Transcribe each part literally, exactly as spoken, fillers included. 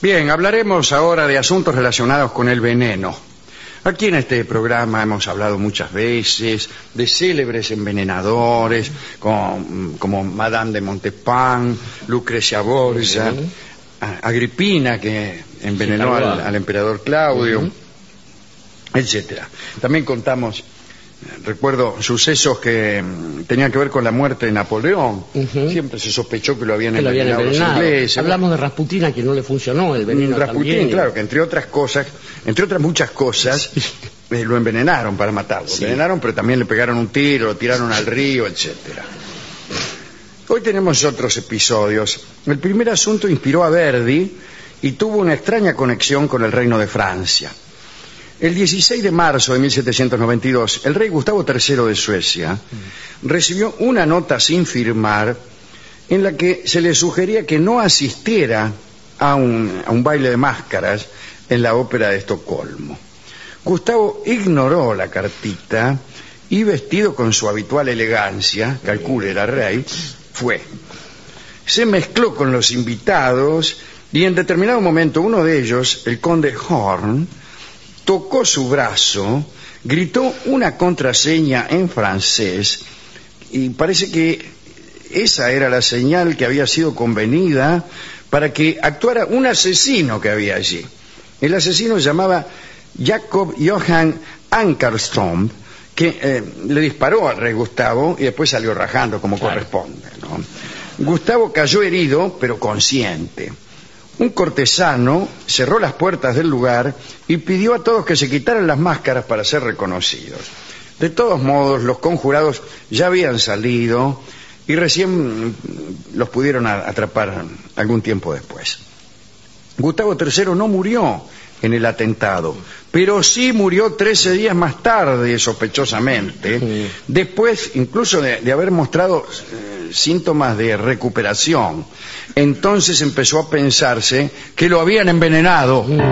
Bien, hablaremos ahora de asuntos relacionados con el veneno. Aquí en este programa hemos hablado muchas veces de célebres envenenadores como, como Madame de Montespan, Lucrecia Borgia, uh-huh. Agripina, que envenenó sí, al, al emperador Claudio, uh-huh. etcétera. También contamos, recuerdo, sucesos que tenían que ver con la muerte de Napoleón. Uh-huh. Siempre se sospechó que lo habían, que lo habían envenenado los ingleses. Hablamos de Rasputina, que no le funcionó el veneno. Rasputín, también. Claro, que entre otras cosas, entre otras muchas cosas, eh, lo envenenaron para matarlo. Sí. Envenenaron, pero también le pegaron un tiro, lo tiraron al río, etcétera. Hoy tenemos otros episodios. El primer asunto inspiró a Verdi y tuvo una extraña conexión con el reino de Francia. El dieciséis de marzo de mil setecientos noventa y dos, el rey Gustavo tercero de Suecia recibió una nota sin firmar en la que se le sugería que no asistiera a un, a un baile de máscaras en la ópera de Estocolmo. Gustavo ignoró la cartita y, vestido con su habitual elegancia, calcule, era rey, fue. Se mezcló con los invitados y en determinado momento uno de ellos, el conde Horn, tocó su brazo, gritó una contraseña en francés y parece que esa era la señal que había sido convenida para que actuara un asesino que había allí. El asesino se llamaba Jacob Johann Ankerström, que eh, le disparó al rey Gustavo y después salió rajando como claro. corresponde, ¿no? Gustavo cayó herido, pero consciente. Un cortesano cerró las puertas del lugar y pidió a todos que se quitaran las máscaras para ser reconocidos. De todos modos, los conjurados ya habían salido y recién los pudieron atrapar algún tiempo después. Gustavo tercero no murió en el atentado, pero sí murió trece días más tarde, sospechosamente, sí. después incluso de, de haber mostrado eh, síntomas de recuperación. Entonces empezó a pensarse que lo habían envenenado. Sí.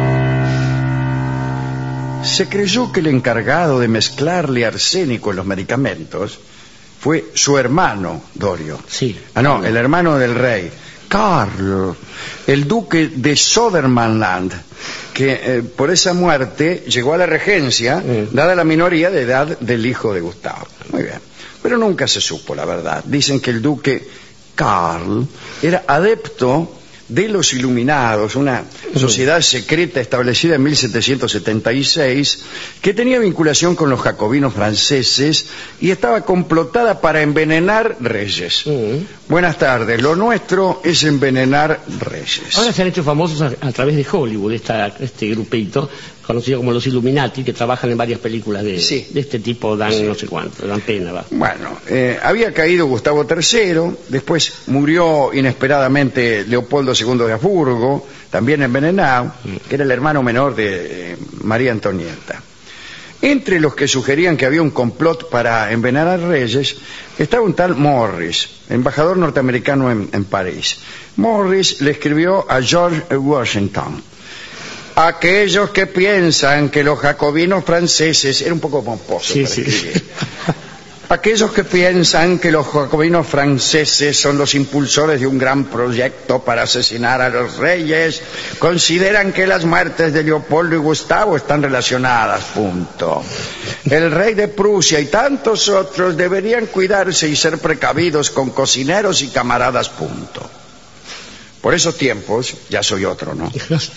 Se creyó que el encargado de mezclarle arsénico en los medicamentos fue su hermano, Dorio. Sí. Ah, no, el hermano del rey, Carl, el duque de Södermanland, que eh, por esa muerte llegó a la regencia, mm. dada la minoría de edad del hijo de Gustavo. Muy bien. Pero nunca se supo la verdad. Dicen que el duque Carl era adepto de los Iluminados, una sociedad secreta establecida en mil setecientos setenta y seis que tenía vinculación con los jacobinos franceses y estaba complotada para envenenar reyes. Uh-huh. Buenas tardes, lo nuestro es envenenar reyes. Ahora se han hecho famosos a, a través de Hollywood, esta, este grupito conocido como los Illuminati, que trabajan en varias películas de, sí. de este tipo, dan sí. no sé cuánto, dan pena. Va. Bueno, eh, había caído Gustavo tercero, después murió inesperadamente Leopoldo segundo de Habsburgo, también envenenado, que era el hermano menor de eh, María Antonieta. Entre los que sugerían que había un complot para envenenar reyes, estaba un tal Morris, embajador norteamericano en, en París. Morris le escribió a George Washington: aquellos que piensan que los jacobinos franceses, era un poco pomposo sí, para sí. escribir, aquellos que piensan que los jacobinos franceses son los impulsores de un gran proyecto para asesinar a los reyes, consideran que las muertes de Leopoldo y Gustavo están relacionadas, punto. El rey de Prusia y tantos otros deberían cuidarse y ser precavidos con cocineros y camaradas, punto. Por esos tiempos, ya soy otro, ¿no?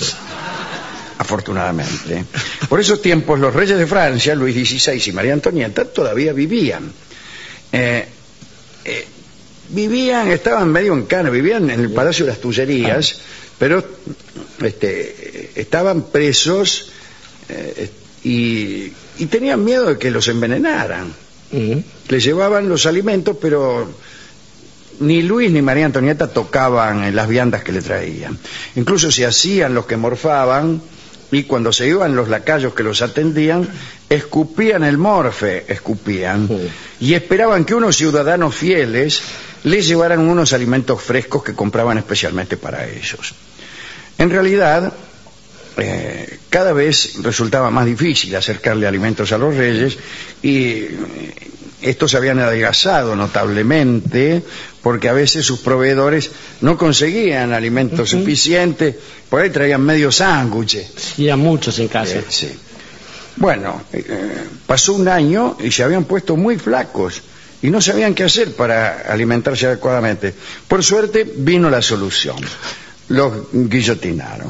Afortunadamente. Por esos tiempos los reyes de Francia, Luis dieciséis y María Antonieta, todavía vivían. Eh, eh, vivían, estaban medio en cana, vivían en el Palacio de las Tullerías, pero este, estaban presos eh, y, y tenían miedo de que los envenenaran. Uh-huh. Les llevaban los alimentos, pero ni Luis ni María Antonieta tocaban las viandas que le traían. Incluso se hacían los que morfaban, y cuando se iban los lacayos que los atendían, escupían el morfe, escupían, sí. y esperaban que unos ciudadanos fieles les llevaran unos alimentos frescos que compraban especialmente para ellos. En realidad, eh, cada vez resultaba más difícil acercarle alimentos a los reyes y estos se habían adelgazado notablemente porque a veces sus proveedores no conseguían alimentos uh-huh. suficientes, por ahí traían medio sándwich. Sí, a muchos en casa. Eh, sí. Bueno, eh, pasó un año y se habían puesto muy flacos y no sabían qué hacer para alimentarse adecuadamente. Por suerte vino la solución. Los guillotinaron.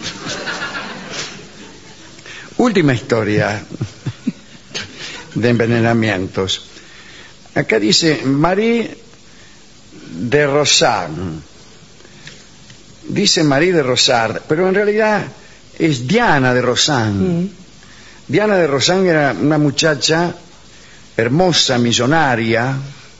Última historia de envenenamientos. Acá dice Marie de Rosard. Dice Marie de Rosard, pero en realidad es Diana de Rosand. Mm. Diana de Rosand era una muchacha hermosa, millonaria,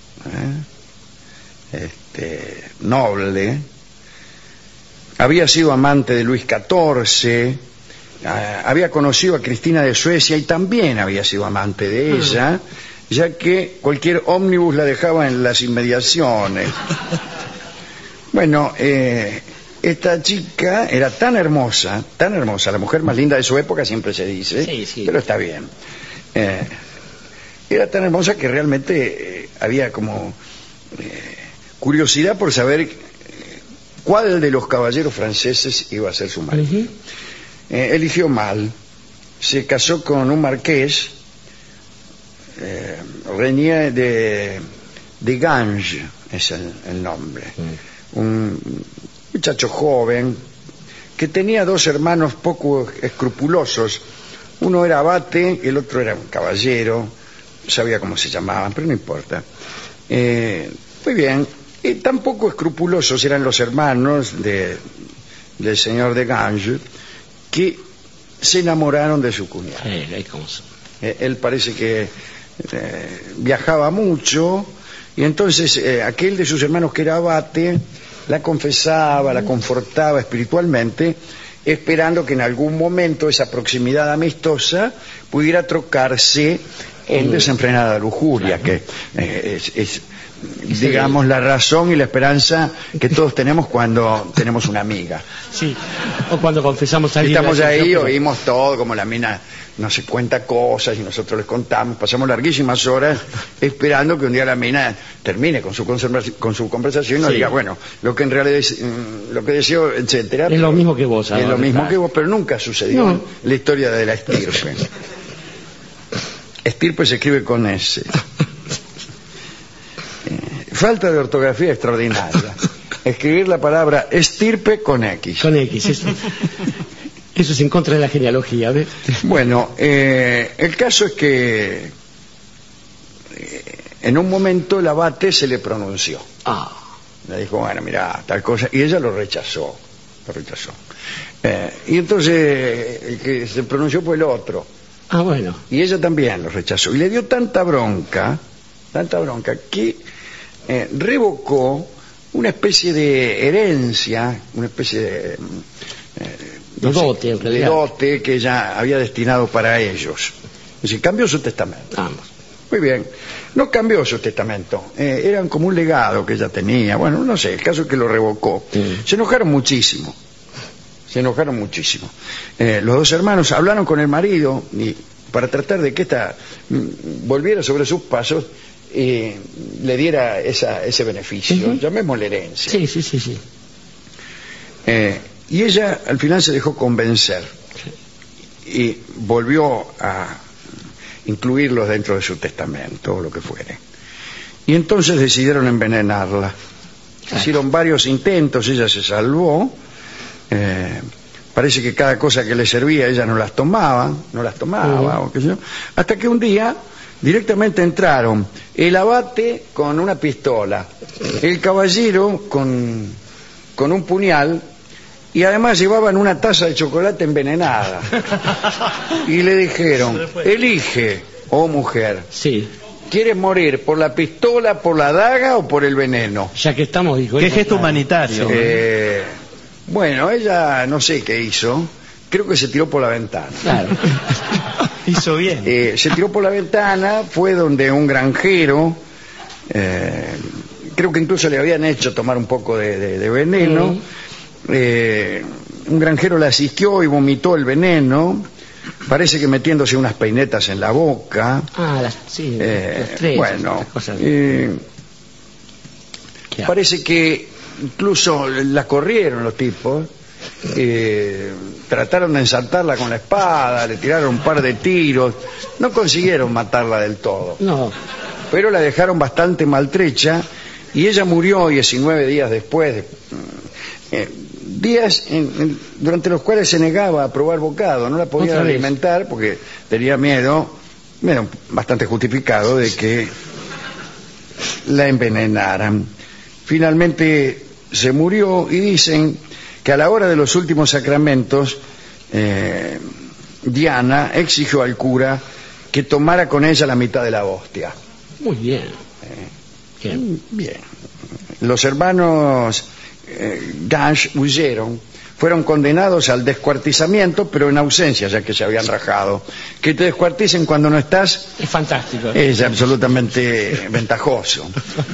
¿eh? este, noble. Había sido amante de Luis catorce. Uh, había conocido a Cristina de Suecia y también había sido amante de ella, uh-huh. ya que cualquier ómnibus la dejaba en las inmediaciones. Bueno, eh, esta chica era tan hermosa, tan hermosa, la mujer más linda de su época siempre se dice, sí, sí. pero está bien. Eh, era tan hermosa que realmente eh, había como eh, curiosidad por saber eh, cuál de los caballeros franceses iba a ser su marido. Uh-huh. Eh, eligió mal, se casó con un marqués, eh, Renier de, de Ganges es el, el nombre, mm. un muchacho joven que tenía dos hermanos poco escrupulosos, uno era abate, el otro era un caballero, no sabía cómo se llamaban, pero no importa. Eh, muy bien, y tan poco escrupulosos eran los hermanos de, del señor de Ganges, que se enamoraron de su cuñado. Eh, eh, él parece que eh, viajaba mucho y entonces eh, aquel de sus hermanos que era abate la confesaba, la confortaba espiritualmente, esperando que en algún momento esa proximidad amistosa pudiera trocarse en desenfrenada lujuria, que eh, es, es digamos la razón y la esperanza que todos tenemos cuando tenemos una amiga. Sí, o cuando confesamos a alguien. Estamos ahí, oímos todo, como la mina nos cuenta cosas y nosotros les contamos, pasamos larguísimas horas esperando que un día la mina termine con su, con su conversación y nos sí. diga, bueno, lo que en realidad es, lo que deseo, etcétera. Es lo mismo que vos. Es lo mismo que vos, pero nunca sucedió no. en la historia de la estirpe. Estirpe se escribe con S. Falta de ortografía extraordinaria. Escribir la palabra estirpe con X. Con X, eso, eso es en contra de la genealogía. ¿Ves? Bueno, eh, el caso es que eh, en un momento el abate se le pronunció. Ah. Le dijo, bueno, mira, tal cosa. Y ella lo rechazó. Lo rechazó. Eh, y entonces el que se pronunció fue el otro. Ah, bueno. Y ella también lo rechazó. Y le dio tanta bronca, tanta bronca, que eh, revocó una especie de herencia, una especie de, eh, no de, dote, sé, de dote que ella había destinado para ellos. Es decir, cambió su testamento. Vamos. Muy bien. No cambió su testamento. Eh, eran como un legado que ella tenía. Bueno, no sé, el caso es que lo revocó. Sí. Se enojaron muchísimo. Se enojaron muchísimo. Eh, los dos hermanos hablaron con el marido y para tratar de que ésta mm, volviera sobre sus pasos y le diera esa, ese beneficio, uh-huh. llamémosle herencia. Sí, sí, sí, sí. Eh, y ella al final se dejó convencer y volvió a incluirlos dentro de su testamento o lo que fuere. Y entonces decidieron envenenarla. Claro. Hicieron varios intentos, ella se salvó. Eh, parece que cada cosa que le servía ella no las tomaba, no las tomaba, uh-huh. o qué sé yo, hasta que un día directamente entraron el abate con una pistola, el caballero con, con un puñal y además llevaban una taza de chocolate envenenada y le dijeron, elige, oh mujer, sí. ¿quieres morir por la pistola, por la daga o por el veneno? Ya que estamos, dijo. ¿Qué gesto humanitario? Eh, bueno, ella no sé qué hizo, creo que se tiró por la ventana. Claro. Hizo bien. Eh, se tiró por la ventana, fue donde un granjero, eh, creo que incluso le habían hecho tomar un poco de, de, de veneno, uh-huh. eh, un granjero la asistió y vomitó el veneno, parece que metiéndose unas peinetas en la boca. Ah, las, sí, eh, las tres, bueno, cosas. Eh, parece que incluso la corrieron los tipos, eh, trataron de ensartarla con la espada, le tiraron un par de tiros, no consiguieron matarla del todo. No. Pero la dejaron bastante maltrecha y ella murió diecinueve días después, de, eh, días en, en, durante los cuales se negaba a probar bocado, no la podían alimentar porque tenía miedo, miedo bastante justificado, de que la envenenaran. Finalmente se murió y dicen que a la hora de los últimos sacramentos, eh, Diana exigió al cura que tomara con ella la mitad de la hostia. Muy bien. Eh, bien. bien. Los hermanos eh, Gange huyeron, fueron condenados al descuartizamiento, pero en ausencia, ya que se habían rajado. Que te descuarticen cuando no estás es fantástico. Es absolutamente ventajoso.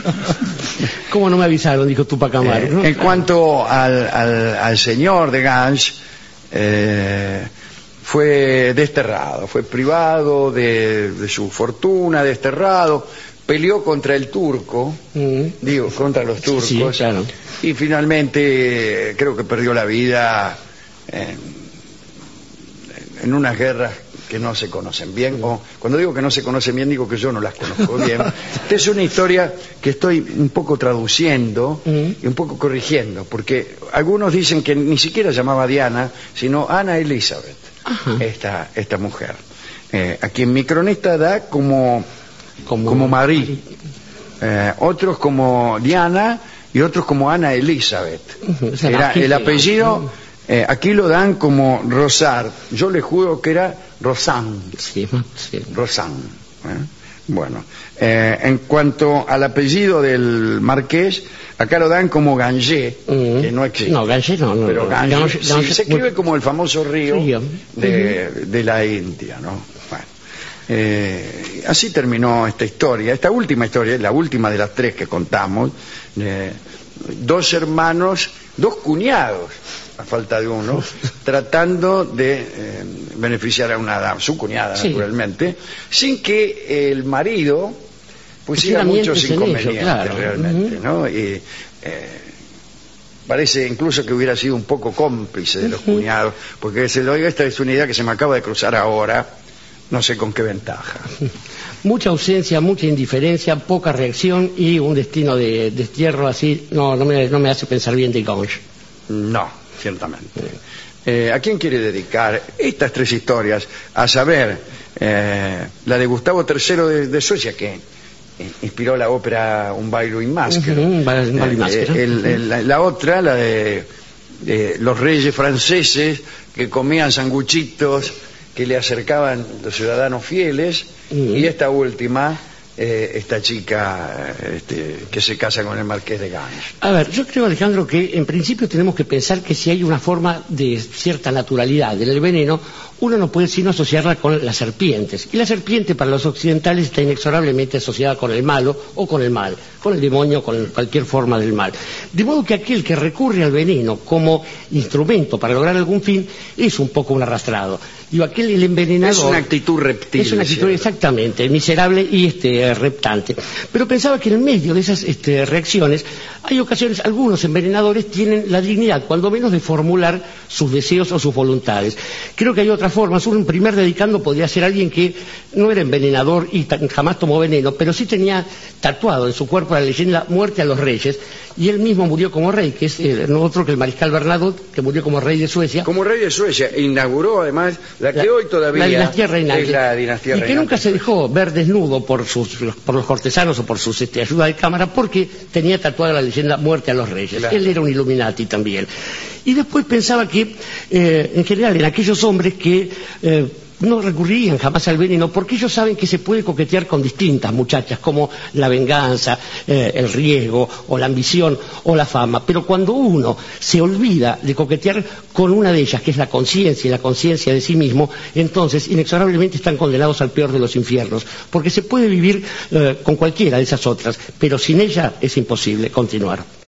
¿Cómo no me avisaron? Dijo Tupac Amaru, eh, ¿no? En cuanto al, al, al señor de Gange, eh, fue desterrado, fue privado de, de su fortuna, desterrado, peleó contra el turco, mm. digo, contra los turcos, sí, claro. Y finalmente creo que perdió la vida en, en unas guerras que no se conocen bien, o cuando digo que no se conocen bien, digo que yo no las conozco bien. Esta es una historia que estoy un poco traduciendo y un poco corrigiendo, porque algunos dicen que ni siquiera llamaba Diana, sino Ana Elizabeth, esta, esta mujer. Eh, a quien mi cronista da como, como, como Marie, eh, otros como Diana y otros como Ana Elizabeth. Era el apellido, eh, aquí lo dan como Rosard, yo le juro que era Rosanne. Sí, sí. Rosanne. ¿eh? Bueno, eh, en cuanto al apellido del marqués, acá lo dan como Gange, mm. que no existe. No, Gange no, no. Pero Gange, Gange, sí, Gange se escribe como el famoso río, río. De, uh-huh. de la India, ¿no? Bueno, eh, así terminó esta historia. Esta última historia es la última de las tres que contamos. Eh, dos hermanos, dos cuñados, a falta de uno, tratando de eh, beneficiar a una dama, su cuñada, sí. naturalmente, sin que el marido pusiera muchos inconvenientes, ello, claro. realmente, uh-huh. ¿no? Y eh, parece incluso que hubiera sido un poco cómplice de los uh-huh. cuñados, porque se lo digo, esta es una idea que se me acaba de cruzar ahora, no sé con qué ventaja. Mucha ausencia, mucha indiferencia, poca reacción y un destino de destierro así, no, no me, no me hace pensar bien de Gange. No. Ciertamente. Eh, ¿A quién quiere dedicar estas tres historias? A saber, eh, la de Gustavo tercero de, de Suecia, que eh, inspiró la ópera Un baile y máscara. Uh-huh, eh, el, el, la, la otra, la de, de los reyes franceses que comían sanguchitos que le acercaban los ciudadanos fieles. Uh-huh. Y esta última, Eh, esta chica este, que se casa con el marqués de Gange. A ver, yo creo, Alejandro, que en principio tenemos que pensar que si hay una forma de cierta naturalidad del veneno, uno no puede sino asociarla con las serpientes. Y la serpiente para los occidentales está inexorablemente asociada con el malo o con el mal, con el demonio, con cualquier forma del mal. De modo que aquel que recurre al veneno como instrumento para lograr algún fin es un poco un arrastrado. Digo, aquel el envenenador... Es una actitud reptil. Es una actitud, exactamente, miserable y este reptante. Pero pensaba que en medio de esas este, reacciones hay ocasiones, algunos envenenadores tienen la dignidad, cuando menos, de formular sus deseos o sus voluntades. Creo que hay otras formas. Un primer dedicando podría ser alguien que no era envenenador y jamás tomó veneno, pero sí tenía tatuado en su cuerpo la leyenda Muerte a los Reyes, y él mismo murió como rey, que es eh, no otro que el mariscal Bernadotte, que murió como rey de Suecia. Como rey de Suecia, inauguró además la que la, hoy todavía la dinastía reinante, es la dinastía y reinante. Que nunca se dejó ver desnudo por sus por los cortesanos o por sus este, ayuda de cámara, porque tenía tatuada la leyenda Muerte a los Reyes. Claro. Él era un Illuminati también. Y después pensaba que, eh, en general, en aquellos hombres que eh, no recurrirían jamás al veneno, porque ellos saben que se puede coquetear con distintas muchachas, como la venganza, eh, el riesgo, o la ambición, o la fama. Pero cuando uno se olvida de coquetear con una de ellas, que es la conciencia y la conciencia de sí mismo, entonces inexorablemente están condenados al peor de los infiernos, porque se puede vivir eh, con cualquiera de esas otras, pero sin ella es imposible continuar.